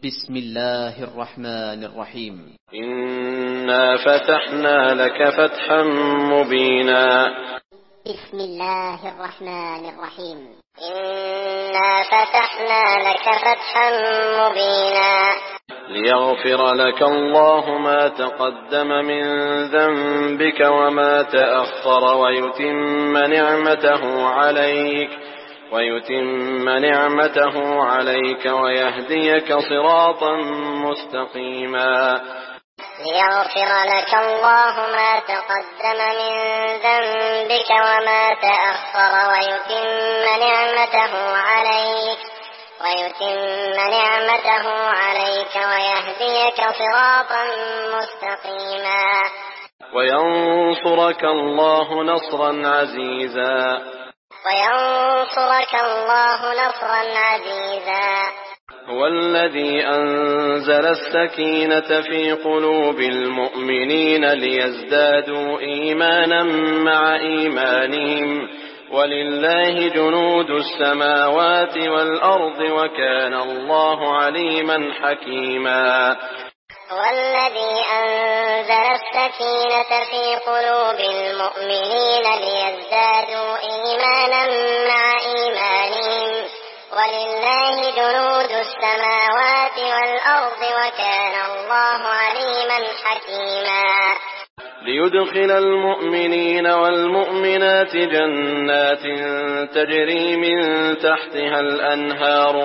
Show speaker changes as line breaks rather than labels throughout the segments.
بسم الله الرحمن الرحيم.
إنا فتحنا لك فتحا مبينا.
بسم الله الرحمن الرحيم. إنا فتحنا لك فتحا مبينا.
ليغفر لك الله ما تقدم من ذنبك وما تأخر ويتم نعمته عليك ويهديك صراطا مستقيما.
ليغفر لك الله ما تقدم من ذنبك وما تأخر ويتم نعمته عليك ويهديك صراطا مستقيما.
وينصرك الله نصرا عزيزا. هو الذي أنزل السكينة في قلوب المؤمنين ليزدادوا إيمانا مع إيمانهم ولله جنود السماوات والأرض وكان الله عليما حكيما.
هو الذي أنزل السكينة في قلوب المؤمنين ليزدادوا إيمانا مع إيمانهم ولله جنود السماوات والأرض وكان الله عليما حكيما.
ليدخل المؤمنين والمؤمنات جنات تجري من تحتها الأنهار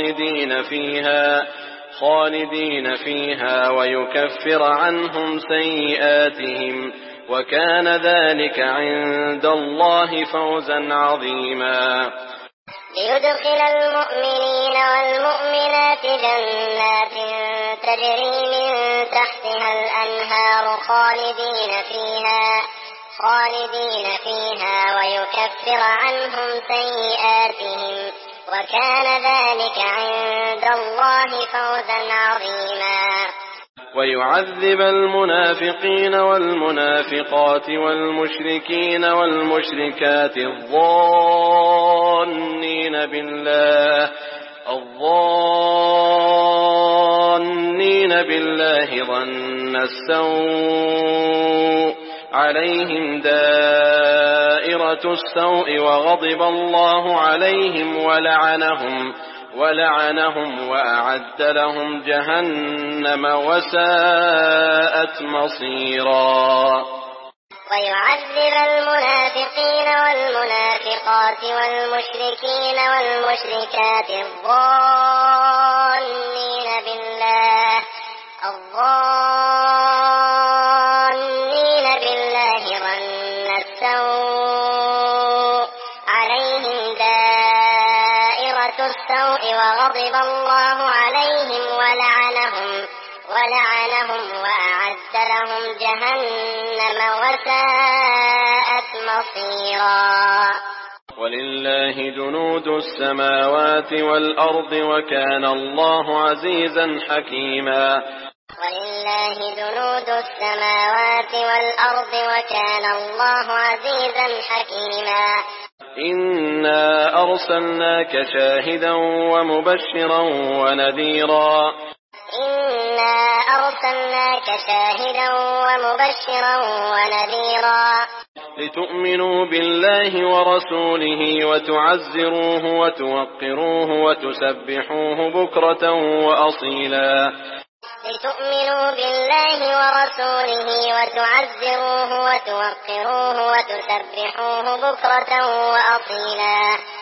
خالدين فيها ويكفر عنهم سيئاتهم وكان ذلك عند الله فوزا عظيما.
ليدخل المؤمنين والمؤمنات جنات تجري من تحتها الأنهار خالدين فيها ويكفر عنهم سيئاتهم وكان ذلك عند الله فوزا عظيما.
ويعذب المنافقين والمنافقات والمشركين والمشركات الظانين بالله ظن السوء عليهم دائرة السوء وغضب الله عليهم ولعنهم وأعد لهم جهنم وساءت مصيرا.
ويعذب المنافقين والمنافقات والمشركين والمشركات الظانين بالله ظن السوء عليهم دائرة السوء وغضب الله عليهم ولعنهم وأعد لهم جهنم وساءت مصيرا.
ولله جنود السماوات والأرض وكان الله عزيزا حكيما.
ولله جنود السماوات والأرض وكان الله عزيزا حكيما.
إنا أرسلناك شاهدا ومبشرا ونذيرا. لتؤمنوا بالله ورسوله وتعزروه وتوقروه وتسبحوه بكرة وأصيلا.
لتؤمنوا بالله ورسوله وتعزروه وتوقروه وتسبحوه بكرة وأصيلا.